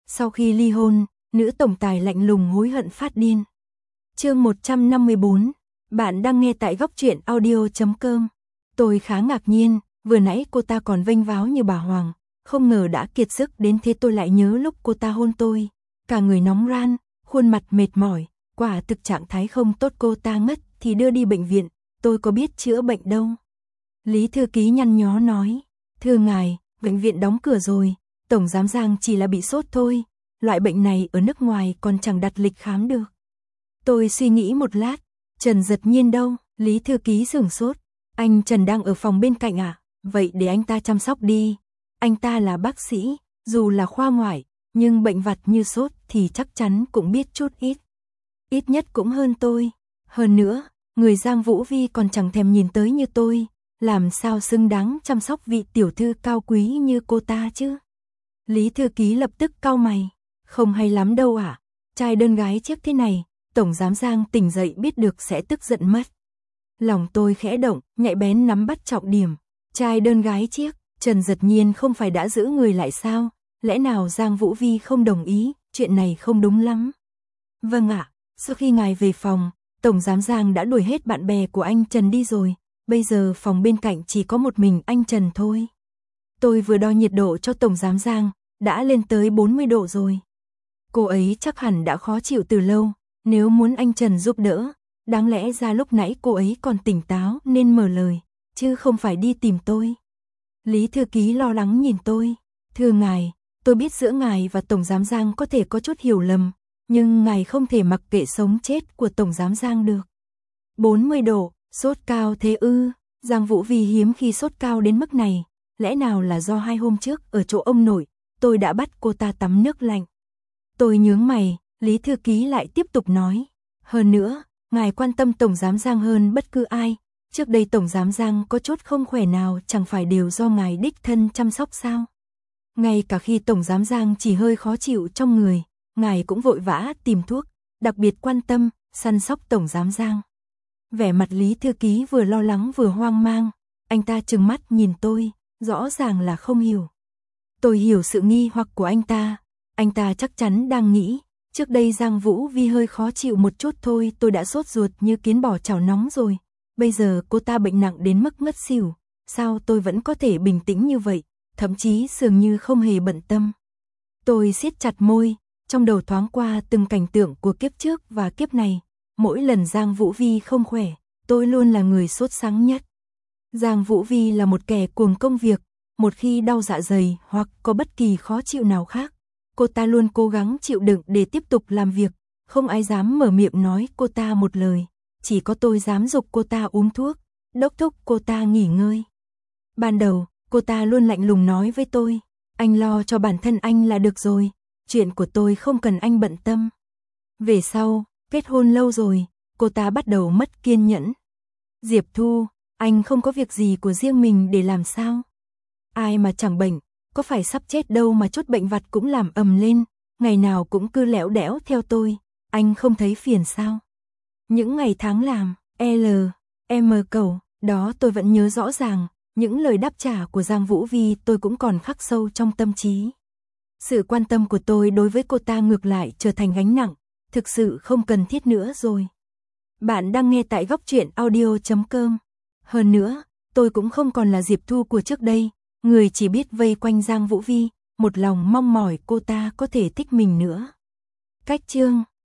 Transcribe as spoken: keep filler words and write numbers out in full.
Sau khi ly hôn, nữ tổng tài lạnh lùng hối hận phát điên. Chương một trăm năm mươi bốn, bạn đang nghe tại góc truyện audio chấm com. Tôi khá ngạc nhiên, vừa nãy cô ta còn vênh váo như bà hoàng, không ngờ đã kiệt sức đến thế. Tôi lại nhớ lúc cô ta hôn tôi, cả người nóng ran, khuôn mặt mệt mỏi, quả thực trạng thái không tốt. Cô ta ngất thì đưa đi bệnh viện, tôi có biết chữa bệnh đâu. Lý thư ký nhăn nhó nói, thưa ngài, bệnh viện đóng cửa rồi, tổng giám Giang chỉ là bị sốt thôi, loại bệnh này ở nước ngoài còn chẳng đặt lịch khám được. Tôi suy nghĩ một lát, Trần Giật Nhiên đâu? Lý thư ký sửng sốt, anh Trần đang ở phòng bên cạnh à? Vậy để anh ta chăm sóc đi. Anh ta là bác sĩ, dù là khoa ngoại, nhưng bệnh vặt như sốt thì chắc chắn cũng biết chút ít. Ít nhất cũng hơn tôi. Hơn nữa, người Giang Vũ Vi còn chẳng thèm nhìn tới như tôi, làm sao xứng đáng chăm sóc vị tiểu thư cao quý như cô ta chứ? Lý thư ký lập tức cau mày, không hay lắm đâu ạ. À? Trai đơn gái chiếc thế này, tổng giám Giang tỉnh dậy biết được sẽ tức giận mất. Lòng tôi khẽ động, nhạy bén nắm bắt trọng điểm. Trai đơn gái chiếc, Trần Giật Nhiên không phải đã giữ người lại sao? Lẽ nào Giang Vũ Vi không đồng ý? Chuyện này không đúng lắm. Vâng ạ, sau khi ngài về phòng, tổng giám Giang đã đuổi hết bạn bè của anh Trần đi rồi. Bây giờ phòng bên cạnh chỉ có một mình anh Trần thôi. Tôi vừa đo nhiệt độ cho tổng giám Giang, đã lên tới bốn mươi độ rồi. Cô ấy chắc hẳn đã khó chịu từ lâu, nếu muốn anh Trần giúp đỡ, đáng lẽ ra lúc nãy cô ấy còn tỉnh táo nên mở lời, chứ không phải đi tìm tôi. Lý thư ký lo lắng nhìn tôi, thưa ngài, tôi biết giữa ngài và tổng giám Giang có thể có chút hiểu lầm, nhưng ngài không thể mặc kệ sống chết của tổng giám Giang được. bốn mươi độ, sốt cao thế ư? Giang Vũ Vi hiếm khi sốt cao đến mức này, lẽ nào là do hai hôm trước ở chỗ ông nội, tôi đã bắt cô ta tắm nước lạnh. Tôi nhướng mày, Lý thư ký lại tiếp tục nói, hơn nữa, ngài quan tâm tổng giám Giang hơn bất cứ ai, trước đây tổng giám Giang có chút không khỏe nào chẳng phải đều do ngài đích thân chăm sóc sao? Ngay cả khi tổng giám Giang chỉ hơi khó chịu trong người, ngài cũng vội vã tìm thuốc, đặc biệt quan tâm, săn sóc tổng giám Giang. Vẻ mặt Lý thư ký vừa lo lắng vừa hoang mang, anh ta trừng mắt nhìn tôi, rõ ràng là không hiểu. Tôi hiểu sự nghi hoặc của anh ta, anh ta chắc chắn đang nghĩ, trước đây Giang Vũ Vi hơi khó chịu một chút thôi tôi đã sốt ruột như kiến bò chảo nóng rồi, bây giờ cô ta bệnh nặng đến mức ngất xỉu, sao tôi vẫn có thể bình tĩnh như vậy, thậm chí dường như không hề bận tâm. Tôi siết chặt môi, trong đầu thoáng qua từng cảnh tượng của kiếp trước và kiếp này, mỗi lần Giang Vũ Vi không khỏe, tôi luôn là người sốt sắng nhất. Giang Vũ Vi là một kẻ cuồng công việc, một khi đau dạ dày hoặc có bất kỳ khó chịu nào khác, cô ta luôn cố gắng chịu đựng để tiếp tục làm việc, không ai dám mở miệng nói cô ta một lời, chỉ có tôi dám giục cô ta uống thuốc, đốc thúc cô ta nghỉ ngơi. Ban đầu, cô ta luôn lạnh lùng nói với tôi, anh lo cho bản thân anh là được rồi, chuyện của tôi không cần anh bận tâm. Về sau, kết hôn lâu rồi, cô ta bắt đầu mất kiên nhẫn. Diệp Thu, anh không có việc gì của riêng mình để làm sao? Ai mà chẳng bệnh, có phải sắp chết đâu mà chút bệnh vặt cũng làm ầm lên, ngày nào cũng cứ lẽo đẽo theo tôi, anh không thấy phiền sao? Những ngày tháng làm, L, M cầu, đó tôi vẫn nhớ rõ ràng, những lời đáp trả của Giang Vũ Vi tôi cũng còn khắc sâu trong tâm trí. Sự quan tâm của tôi đối với cô ta ngược lại trở thành gánh nặng, thực sự không cần thiết nữa rồi. Bạn đang nghe tại góc truyện audio chấm com. Hơn nữa, tôi cũng không còn là Diệp Thu của trước đây, người chỉ biết vây quanh Giang Vũ Vi, một lòng mong mỏi cô ta có thể thích mình nữa. Cách chương